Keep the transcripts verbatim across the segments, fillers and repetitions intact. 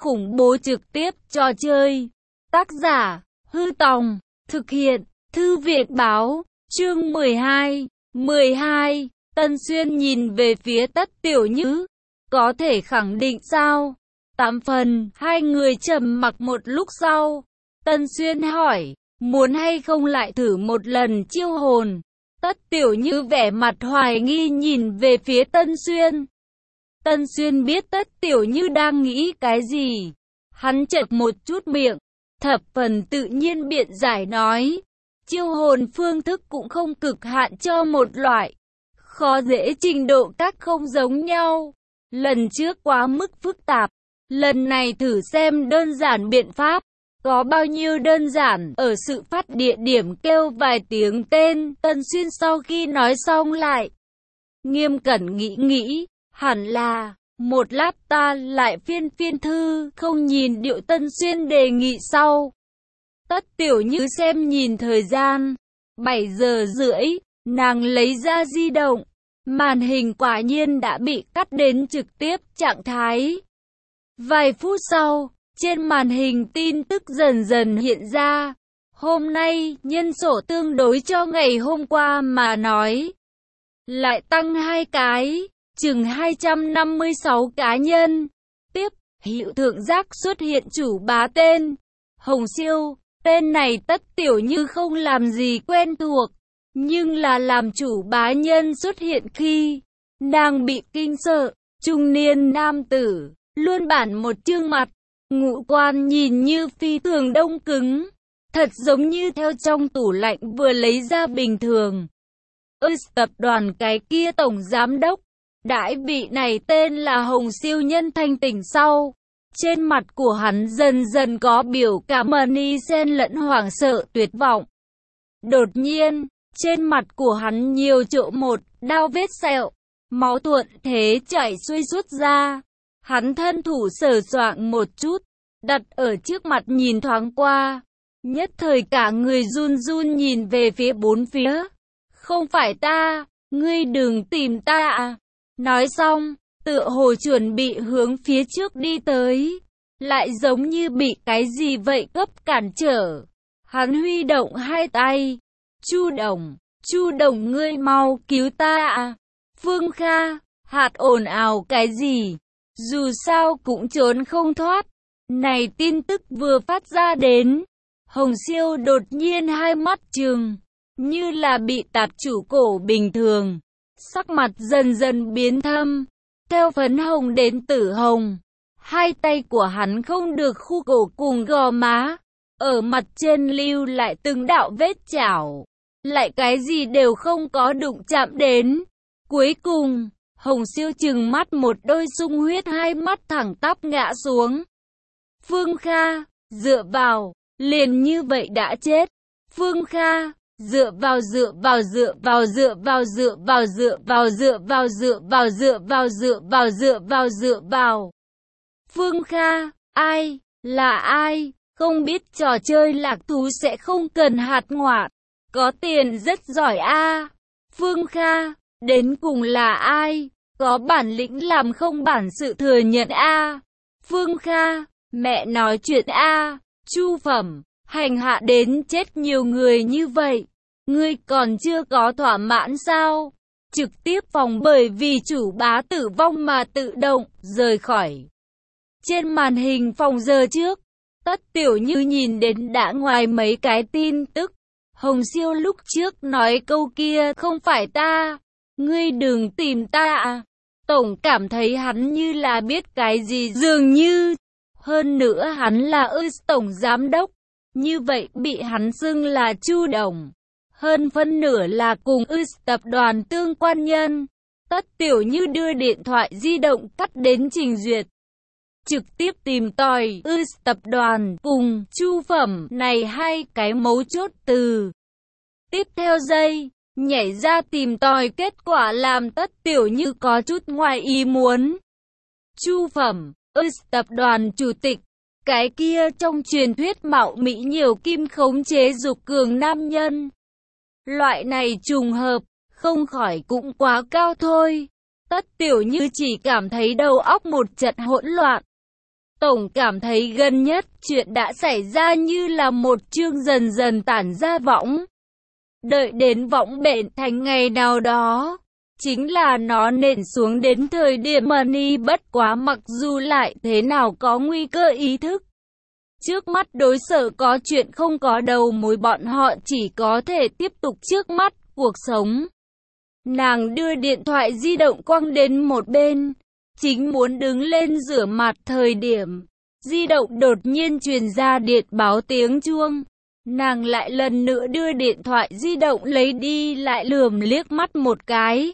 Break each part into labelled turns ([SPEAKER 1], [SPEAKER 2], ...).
[SPEAKER 1] khủng bố trực tiếp trò chơi. Tác giả, Hư Tòng, thực hiện, Thư viện Báo, chương mười hai, mười hai, Tân Xuyên nhìn về phía Tất Tiểu Như, có thể khẳng định sao? Tám phần, hai người trầm mặc một lúc sau. Tân Xuyên hỏi, muốn hay không lại thử một lần chiêu hồn? Tất Tiểu Như vẻ mặt hoài nghi nhìn về phía Tân Xuyên. Tân Xuyên biết Tất Tiểu Như đang nghĩ cái gì. Hắn chật một chút miệng, thập phần tự nhiên biện giải nói. Chiêu hồn phương thức cũng không cực hạn cho một loại. Khó dễ trình độ các không giống nhau. Lần trước quá mức phức tạp. Lần này thử xem đơn giản biện pháp. Có bao nhiêu đơn giản, ở sự phát địa điểm kêu vài tiếng tên. Tân Xuyên sau khi nói xong lại nghiêm cẩn nghĩ nghĩ, hẳn là một lát ta lại phiên phiên thư, không nhìn điệu. Tân Xuyên đề nghị sau. Tất Tiểu Như xem nhìn thời gian, bảy giờ rưỡi, nàng lấy ra di động, màn hình quả nhiên đã bị cắt đến trực tiếp trạng thái. Vài phút sau, trên màn hình tin tức dần dần hiện ra. Hôm nay, nhân số tương đối cho ngày hôm qua mà nói, lại tăng hai cái, chừng hai trăm năm mươi sáu cá nhân. Tiếp, hiệu thượng giác xuất hiện chủ bá tên Hồng Siêu. Tên này Tất Tiểu Như không làm gì quen thuộc, nhưng là làm chủ bá nhân xuất hiện khi nàng bị kinh sợ. Trung niên nam tử, luôn bản một trương mặt, ngũ quan nhìn như phi thường đông cứng, thật giống như theo trong tủ lạnh vừa lấy ra bình thường. Ư tập đoàn cái kia tổng giám đốc, đại vị này tên là Hồng Siêu nhân thanh tỉnh sau. Trên mặt của hắn dần dần có biểu cảm mani xen lẫn hoảng sợ tuyệt vọng. Đột nhiên, trên mặt của hắn nhiều chỗ một đao vết sẹo, máu thuận thế chảy xuôi suốt ra. Hắn thân thủ sờ soạng một chút, đặt ở trước mặt nhìn thoáng qua. Nhất thời cả người run run nhìn về phía bốn phía. Không phải ta, ngươi đừng tìm ta à. Nói xong, tựa hồ chuẩn bị hướng phía trước đi tới, lại giống như bị cái gì vậy cấp cản trở. Hắn huy động hai tay. Chu Đồng, Chu Đồng ngươi mau cứu ta à. Phương Kha, hạt ồn ào cái gì? Dù sao cũng trốn không thoát. Này tin tức vừa phát ra đến, Hồng Siêu đột nhiên hai mắt trừng, như là bị tạp chủ cổ bình thường. Sắc mặt dần dần biến thâm, theo phấn hồng đến tử hồng. Hai tay của hắn không được khu cổ cùng gò má, ở mặt trên lưu lại từng đạo vết chảo, lại cái gì đều không có đụng chạm đến. Cuối cùng, Hồng Siêu trừng mắt một đôi sung huyết hai mắt thẳng tắp ngã xuống. Phương Kha, dựa vào, liền như vậy đã chết. Phương Kha, dựa vào dựa vào dựa vào dựa vào dựa vào dựa vào dựa vào dựa vào dựa vào dựa vào dựa vào dựa vào. Phương Kha, ai, là ai, không biết trò chơi lạc thú sẽ không cần hạt ngoại, có tiền rất giỏi a. Phương Kha, đến cùng là ai, có bản lĩnh làm không bản sự thừa nhận a. Phương Kha, mẹ nói chuyện a. Chu Phẩm, hành hạ đến chết nhiều người như vậy, ngươi còn chưa có thỏa mãn sao? Trực tiếp phòng bởi vì chủ bá tử vong mà tự động rời khỏi. Trên màn hình phòng giờ trước, Tất Tiểu Như nhìn đến đã ngoài mấy cái tin tức. Hồng Siêu lúc trước nói câu kia không phải ta, ngươi đừng tìm ta à. Tổng cảm thấy hắn như là biết cái gì dường như. Hơn nữa hắn là ư tổng giám đốc, như vậy bị hắn xưng là Chu Đồng. Hơn phân nửa là cùng ư tập đoàn tương quan nhân. Tất Tiểu Như đưa điện thoại di động cắt đến trình duyệt, trực tiếp tìm tòi ư tập đoàn cùng Chu Phẩm này hai cái mấu chốt từ. Tiếp theo giây, nhảy ra tìm tòi, kết quả làm Tất Tiểu Như có chút ngoài ý muốn. Chu Phẩm, ư tập đoàn chủ tịch, cái kia trong truyền thuyết mạo mỹ nhiều kim khống chế dục cường nam nhân. Loại này trùng hợp, không khỏi cũng quá cao thôi. Tất Tiểu Như chỉ cảm thấy đầu óc một trận hỗn loạn. Tổng cảm thấy gần nhất chuyện đã xảy ra như là một chương dần dần tản ra võng. Đợi đến võng bện thành ngày nào đó, chính là nó nện xuống đến thời điểm Money bất quá mặc dù lại thế nào có nguy cơ ý thức. Trước mắt đối sở có chuyện không có đầu mối bọn họ chỉ có thể tiếp tục trước mắt cuộc sống. Nàng đưa điện thoại di động quăng đến một bên, chính muốn đứng lên rửa mặt thời điểm. Di động đột nhiên truyền ra điện báo tiếng chuông. Nàng lại lần nữa đưa điện thoại di động lấy đi lại lườm liếc mắt một cái.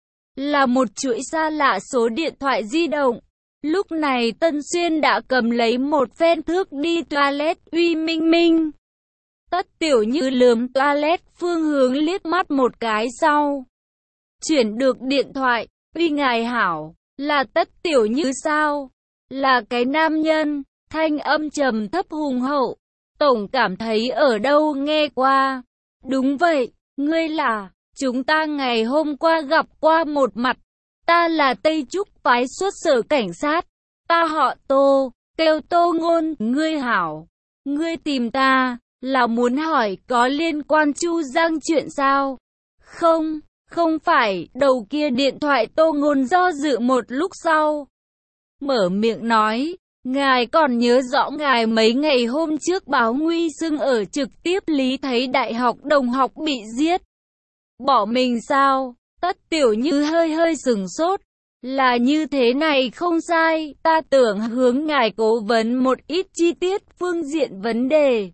[SPEAKER 1] Là một chuỗi xa lạ số điện thoại di động. Lúc này Tân Xuyên đã cầm lấy một phen thước đi toilet uy minh minh. Tất Tiểu Như lườm toilet phương hướng liếc mắt một cái sau. Chuyển được điện thoại, uy ngài hảo, là Tất Tiểu Như sao? Là cái nam nhân, thanh âm trầm thấp hùng hậu. Tổng cảm thấy ở đâu nghe qua. Đúng vậy, ngươi là, chúng ta ngày hôm qua gặp qua một mặt. Ta là Tây Trúc phái xuất sở cảnh sát. Ta họ Tô, kêu Tô Ngôn, ngươi hảo. Ngươi tìm ta, là muốn hỏi có liên quan Chu Giang chuyện sao? Không, không phải, đầu kia điện thoại Tô Ngôn do dự một lúc sau. Mở miệng nói, ngài còn nhớ rõ ngài mấy ngày hôm trước báo nguy xưng ở trực tiếp Lý thấy đại học đồng học bị giết. Bỏ mình sao? Tất Tiểu Như hơi hơi sừng sốt. Là như thế này không sai, ta tưởng hướng ngài cố vấn một ít chi tiết phương diện vấn đề.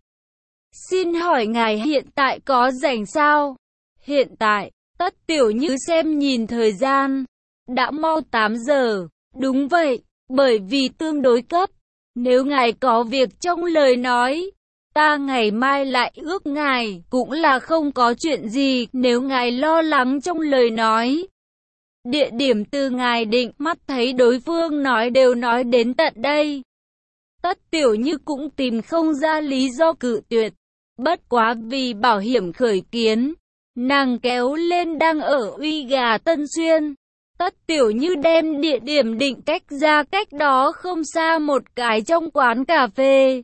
[SPEAKER 1] Xin hỏi ngài hiện tại có rảnh sao? Hiện tại, Tất Tiểu Như xem nhìn thời gian. Đã mau tám giờ, đúng vậy, bởi vì tương đối cấp. Nếu ngài có việc trong lời nói, ta ngày mai lại ước ngài, cũng là không có chuyện gì, nếu ngài lo lắng trong lời nói. Địa điểm từ ngài định, mắt thấy đối phương nói đều nói đến tận đây. Tất Tiểu Như cũng tìm không ra lý do cự tuyệt. Bất quá vì bảo hiểm khởi kiến, nàng kéo lên đang ở uy gà Tân Xuyên. Tất Tiểu Như đem địa điểm định cách ra cách đó không xa một cái trong quán cà phê.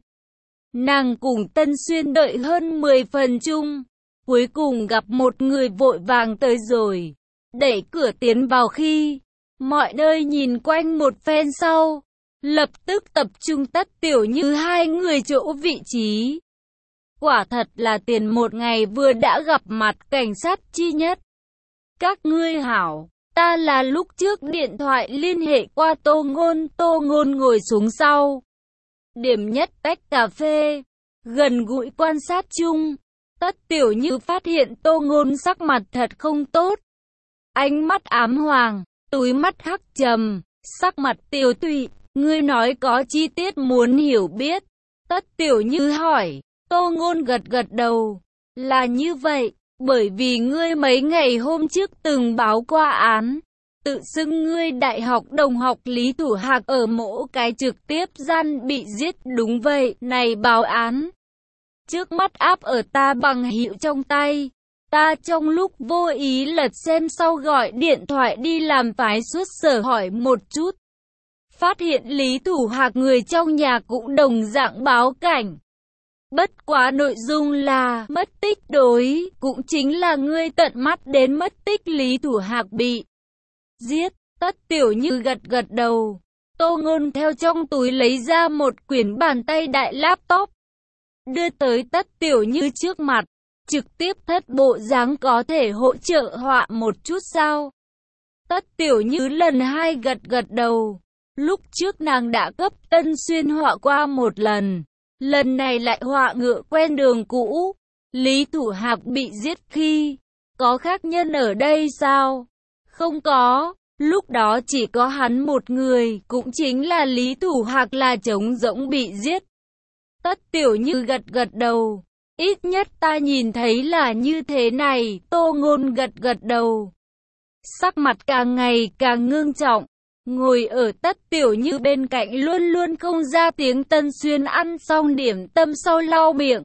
[SPEAKER 1] Nàng cùng Tân Xuyên đợi hơn mười phần chung. Cuối cùng gặp một người vội vàng tới rồi. Đẩy cửa tiến vào khi, mọi nơi nhìn quanh một phen sau. Lập tức tập trung Tất Tiểu Như hai người chỗ vị trí. Quả thật là tiền một ngày vừa đã gặp mặt cảnh sát chi nhất. Các ngươi hảo. Ta là lúc trước điện thoại liên hệ qua Tô Ngôn, Tô Ngôn ngồi xuống sau. Điểm nhất tách cà phê, gần gũi quan sát chung. Tất Tiểu Như phát hiện Tô Ngôn sắc mặt thật không tốt. Ánh mắt ám hoàng, túi mắt hắc trầm, sắc mặt tiều tụy. Ngươi nói có chi tiết muốn hiểu biết. Tất Tiểu Như hỏi, Tô Ngôn gật gật đầu. Là như vậy. Bởi vì ngươi mấy ngày hôm trước từng báo qua án, tự xưng ngươi đại học đồng học Lý Thủ Hạc ở mỗi cái trực tiếp gian bị giết, đúng vậy, này báo án. Trước mắt áp ở ta bằng hiệu trong tay, ta trong lúc vô ý lật xem sau gọi điện thoại đi làm phái xuất sở hỏi một chút. Phát hiện Lý Thủ Hạc người trong nhà cũng đồng dạng báo cảnh. Bất quá nội dung là mất tích đối, cũng chính là ngươi tận mắt đến mất tích Lý Thủ Hạc bị giết. Tất Tiểu Như gật gật đầu. Tô Ngôn theo trong túi lấy ra một quyển bàn tay đại laptop, đưa tới Tất Tiểu Như trước mặt, trực tiếp thất bộ dáng có thể hỗ trợ họa một chút sao? Tất Tiểu Như lần hai gật gật đầu. Lúc trước nàng đã cấp Tân Xuyên họa qua một lần. Lần này lại họa ngựa quen đường cũ. Lý Thủ Hạc bị giết khi, có khác nhân ở đây sao? Không có, lúc đó chỉ có hắn một người, cũng chính là Lý Thủ Hạc là trống rỗng bị giết. Tất Tiểu Như gật gật đầu. Ít nhất ta nhìn thấy là như thế này, Tô Ngôn gật gật đầu. Sắc mặt càng ngày càng ngưng trọng. Ngồi ở Tất Tiểu Như bên cạnh luôn luôn không ra tiếng Tân Xuyên ăn xong điểm tâm sau lau miệng.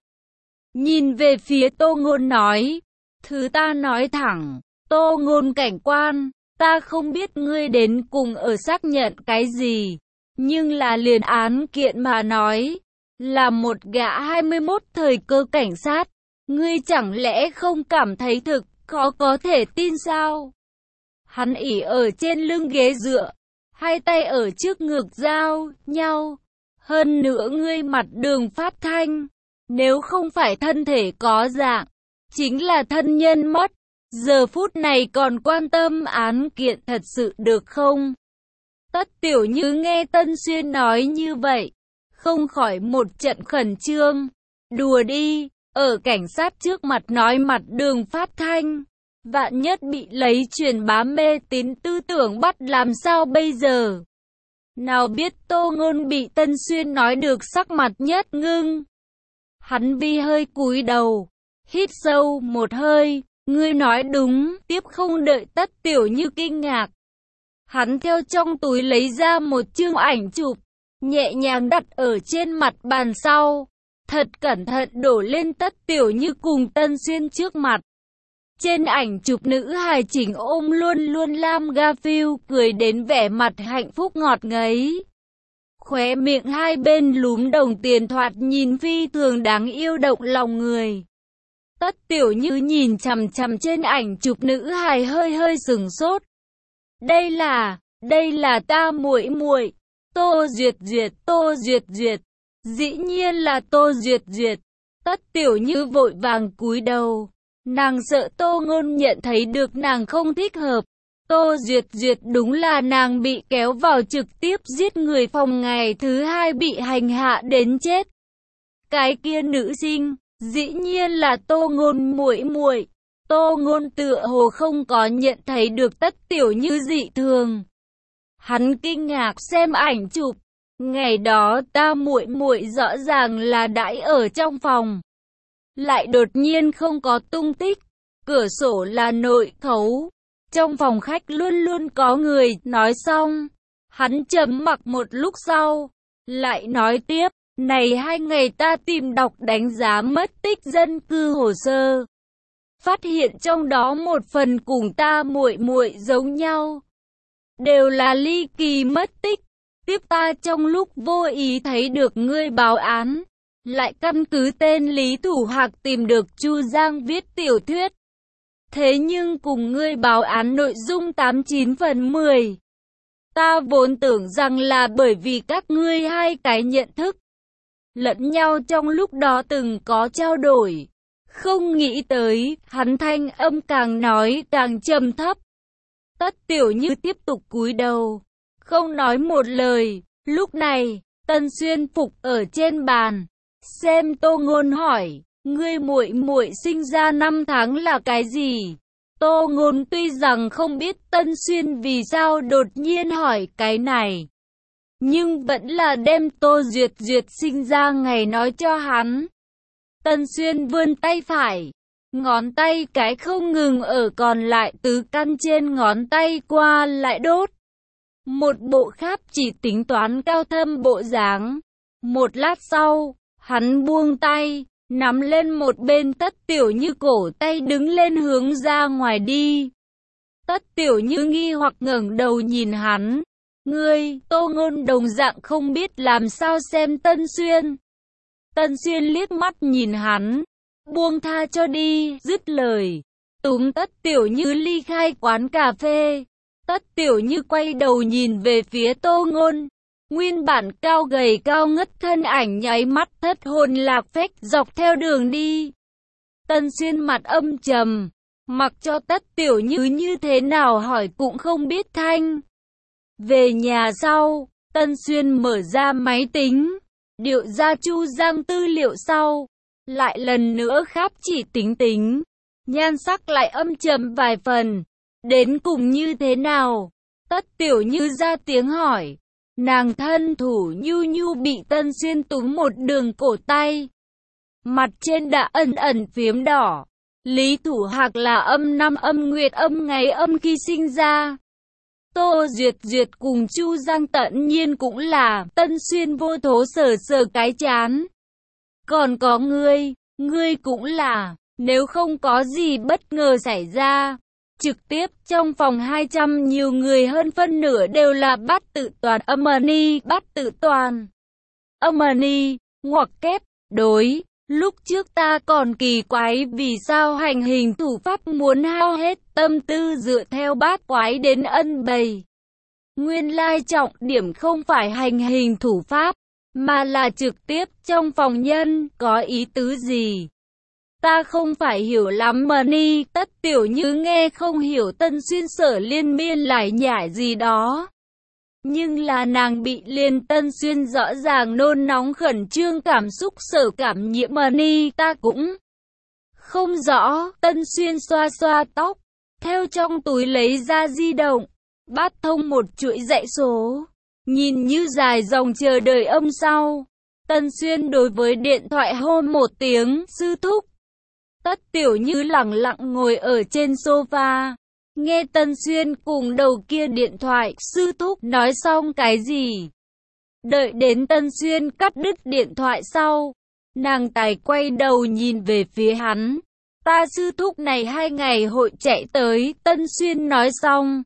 [SPEAKER 1] Nhìn về phía Tô Ngôn nói, thứ ta nói thẳng, Tô Ngôn cảnh quan, ta không biết ngươi đến cùng ở xác nhận cái gì. Nhưng là liền án kiện mà nói, là một gã hai mươi mốt thời cơ cảnh sát, ngươi chẳng lẽ không cảm thấy thực khó có thể tin sao? Hắn ỉ ở trên lưng ghế dựa, hai tay ở trước ngực giao nhau. Hơn nữa ngươi mặt đường phát thanh, nếu không phải thân thể có dạng, chính là thân nhân mất. Giờ phút này còn quan tâm án kiện thật sự được không? Tất Tiểu Như nghe Tân Xuyên nói như vậy, không khỏi một trận khẩn trương. Đùa đi, ở cảnh sát trước mặt nói mặt đường phát thanh, vạn nhất bị lấy truyền bá mê tín tư tưởng bắt làm sao bây giờ? Nào biết Tô Ngôn bị Tân Xuyên nói được sắc mặt nhất ngưng. Hắn vi hơi cúi đầu, hít sâu một hơi, ngươi nói đúng, tiếp không đợi Tất Tiểu Như kinh ngạc. Hắn theo trong túi lấy ra một chương ảnh chụp, nhẹ nhàng đặt ở trên mặt bàn sau, thật cẩn thận đổ lên Tất Tiểu Như cùng Tân Xuyên trước mặt. Trên ảnh chụp nữ hài chỉnh ôm luôn luôn Lam Garfield cười đến vẻ mặt hạnh phúc ngọt ngấy. Khóe miệng hai bên lúm đồng tiền thoạt nhìn phi thường đáng yêu động lòng người. Tất Tiểu Như nhìn chằm chằm trên ảnh chụp nữ hài hơi hơi sừng sốt. Đây là, đây là ta muội muội, Tô Duyệt Duyệt, Tô Duyệt Duyệt. Dĩ nhiên là Tô Duyệt Duyệt. Tất Tiểu Như vội vàng cúi đầu. Nàng sợ Tô Ngôn nhận thấy được nàng không thích hợp. Tô Duyệt Duyệt đúng là nàng bị kéo vào trực tiếp giết người phòng ngày thứ hai bị hành hạ đến chết. Cái kia nữ sinh, dĩ nhiên là Tô Ngôn muội muội. Tô Ngôn tựa hồ không có nhận thấy được Tất Tiểu Như dị thường. Hắn kinh ngạc xem ảnh chụp. Ngày đó ta muội muội rõ ràng là đãi ở trong phòng, lại đột nhiên không có tung tích. Cửa sổ là nội khấu, trong phòng khách luôn luôn có người. Nói xong, hắn trầm mặc một lúc sau, lại nói tiếp, này hai ngày ta tìm đọc đánh giá mất tích dân cư hồ sơ, phát hiện trong đó một phần cùng ta muội muội giống nhau, đều là ly kỳ mất tích. Tiếp ta trong lúc vô ý thấy được ngươi báo án, lại căn cứ tên Lý Thủ Hạc tìm được Chu Giang viết tiểu thuyết. Thế nhưng cùng ngươi báo án nội dung tám chín phần mười. Ta vốn tưởng rằng là bởi vì các ngươi hai cái nhận thức lẫn nhau trong lúc đó từng có trao đổi. Không nghĩ tới, hắn thanh âm càng nói càng trầm thấp. Tất Tiểu Như tiếp tục cúi đầu, không nói một lời. Lúc này, Tân Xuyên phục ở trên bàn, xem Tô Ngôn hỏi, ngươi muội muội sinh ra năm tháng là cái gì? Tô Ngôn tuy rằng không biết Tân Xuyên vì sao đột nhiên hỏi cái này, nhưng vẫn là đem Tô Duyệt Duyệt sinh ra ngày nói cho hắn. Tân Xuyên vươn tay phải, ngón tay cái không ngừng ở còn lại tứ căn trên ngón tay qua lại đốt. Một bộ khác chỉ tính toán cao thâm bộ dáng. Một lát sau, hắn buông tay, nắm lên một bên Tất Tiểu Như cổ tay đứng lên hướng ra ngoài đi. Tất Tiểu Như nghi hoặc ngẩng đầu nhìn hắn. Ngươi, Tô Ngôn đồng dạng không biết làm sao xem Tân Xuyên. Tân Xuyên liếc mắt nhìn hắn, buông tha cho đi, dứt lời, túm Tất Tiểu Như ly khai quán cà phê. Tất Tiểu Như quay đầu nhìn về phía Tô Ngôn. Nguyên bản cao gầy cao ngất thân ảnh nháy mắt thất hồn lạc phách dọc theo đường đi. Tân Xuyên mặt âm trầm, mặc cho Tất Tiểu Như như thế nào hỏi cũng không biết thanh. Về nhà sau, Tân Xuyên mở ra máy tính, điệu ra Chu Giang tư liệu sau, lại lần nữa khắp chỉ tính tính, nhan sắc lại âm trầm vài phần. Đến cùng như thế nào? Tất Tiểu Như ra tiếng hỏi. Nàng thân thủ nhu nhu bị Tân Xuyên túm một đường cổ tay, mặt trên đã ẩn ẩn phiếm đỏ. Lý Thủ Hạc là âm năm âm nguyệt âm ngày âm khi sinh ra. Tô Duyệt Duyệt cùng Chu Giang tận nhiên cũng là. Tân Xuyên vô thố sờ sờ cái chán. Còn có ngươi, ngươi cũng là. Nếu không có gì bất ngờ xảy ra, Trực tiếp trong phòng hai trăm nhiều người hơn phân nửa đều là bát tự toàn âm ni, bát tự toàn âm ni, ngoặc kép, đối. Lúc trước ta còn kỳ quái vì sao hành hình thủ pháp muốn hao hết tâm tư dựa theo bát quái đến ân bày. Nguyên lai trọng điểm không phải hành hình thủ pháp, mà là trực tiếp trong phòng nhân, có ý tứ gì? Ta không phải hiểu lắm mà ni, Tất Tiểu Như nghe không hiểu Tân Xuyên sở liên miên lải nhải gì đó. Nhưng là nàng bị Liên Tân Xuyên rõ ràng nôn nóng khẩn trương cảm xúc sở cảm nhiễm mà ni, ta cũng không rõ. Tân Xuyên xoa xoa tóc, theo trong túi lấy ra di động, bắt thông một chuỗi dãy số, nhìn như dài dòng chờ đợi âm sau. Tân Xuyên đối với điện thoại hô một tiếng, sư thúc. Tất Tiểu Như lẳng lặng ngồi ở trên sofa, nghe Tân Xuyên cùng đầu kia điện thoại, sư thúc nói xong cái gì. Đợi đến Tân Xuyên cắt đứt điện thoại sau, nàng tài quay đầu nhìn về phía hắn. Ta sư thúc này hai ngày hội chạy tới, Tân Xuyên nói xong.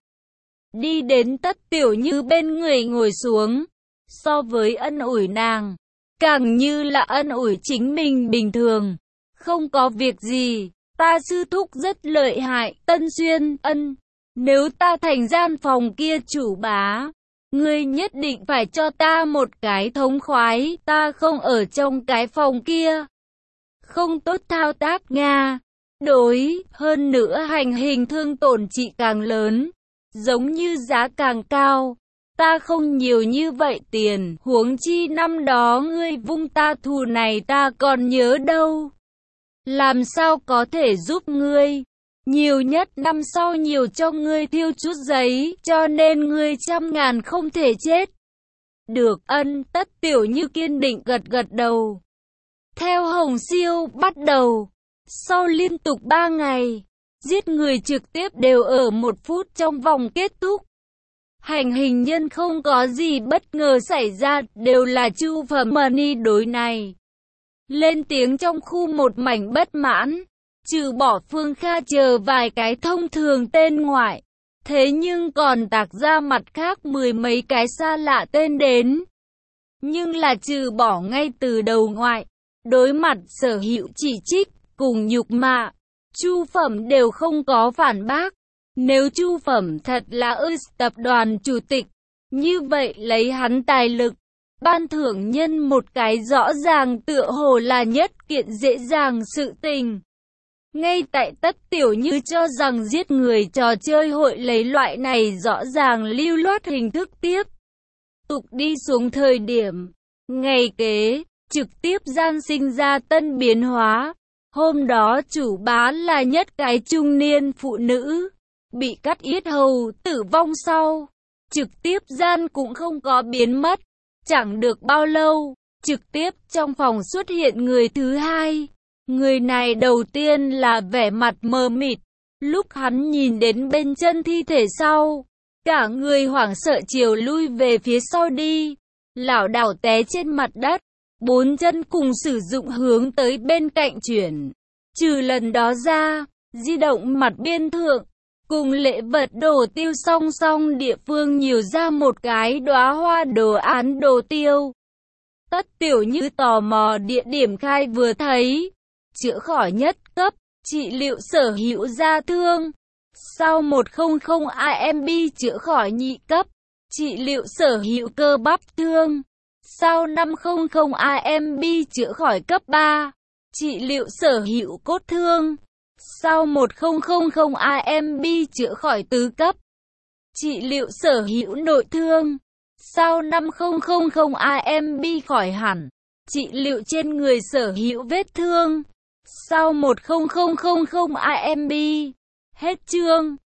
[SPEAKER 1] Đi đến Tất Tiểu Như bên người ngồi xuống, so với ân ủi nàng, càng như là ân ủi chính mình bình thường. Không có việc gì, ta sư thúc rất lợi hại, Tân Xuyên, ân. Nếu ta thành gian phòng kia chủ bá, ngươi nhất định phải cho ta một cái thống khoái, ta không ở trong cái phòng kia. Không tốt thao tác Nga. Đối, hơn nữa hành hình thương tổn trị càng lớn, giống như giá càng cao. Ta không nhiều như vậy tiền, huống chi năm đó ngươi vung ta thù này ta còn nhớ đâu. Làm sao có thể giúp ngươi? Nhiều nhất năm sau nhiều cho ngươi thiêu chút giấy, cho nên ngươi trăm ngàn không thể chết. Được, ân. Tất Tiểu Như kiên định gật gật đầu. Theo Hồng Siêu bắt đầu, sau liên tục ba ngày, giết người trực tiếp đều ở một phút trong vòng kết thúc. Hành hình nhân không có gì bất ngờ xảy ra, đều là Chu Phẩm Mani đối này. Lên tiếng trong khu một mảnh bất mãn, trừ bỏ Phương Kha chờ vài cái thông thường tên ngoại, thế nhưng còn tạc ra mặt khác mười mấy cái xa lạ tên đến. Nhưng là trừ bỏ ngay từ đầu ngoại, đối mặt sở hữu chỉ trích, cùng nhục mạ, Chu Phẩm đều không có phản bác. Nếu Chu Phẩm thật là ư tập đoàn chủ tịch, như vậy lấy hắn tài lực, ban thưởng nhân một cái rõ ràng tựa hồ là nhất kiện dễ dàng sự tình. Ngay tại Tất Tiểu Như cho rằng giết người trò chơi hội lấy loại này rõ ràng lưu loát hình thức tiếp tục đi xuống thời điểm, ngày kế, trực tiếp gian sinh ra tân biến hóa. Hôm đó chủ bá là nhất cái trung niên phụ nữ, bị cắt yết hầu, tử vong sau, trực tiếp gian cũng không có biến mất. Chẳng được bao lâu, trực tiếp trong phòng xuất hiện người thứ hai. Người này đầu tiên là vẻ mặt mờ mịt, lúc hắn nhìn đến bên chân thi thể sau, cả người hoảng sợ chiều lui về phía sau đi, lảo đảo té trên mặt đất, bốn chân cùng sử dụng hướng tới bên cạnh chuyển. Trừ lần đó ra, di động mặt biên thượng, cùng lễ vật đồ tiêu song song địa phương nhiều ra một cái đóa hoa đồ án đồ tiêu. Tất Tiểu Như tò mò địa điểm khai vừa thấy, chữa khỏi nhất cấp, trị liệu sở hữu da thương. Sau một trăm i em bê chữa khỏi nhị cấp, trị liệu sở hữu cơ bắp thương. Sau năm trăm i em bê chữa khỏi cấp ba, trị liệu sở hữu cốt thương. Sau một trăm i em bê chữa khỏi tứ cấp, trị liệu sở hữu nội thương. Sau năm trăm i em bê khỏi hẳn, trị liệu trên người sở hữu vết thương. Sau một nghìn i em bê, hết chương.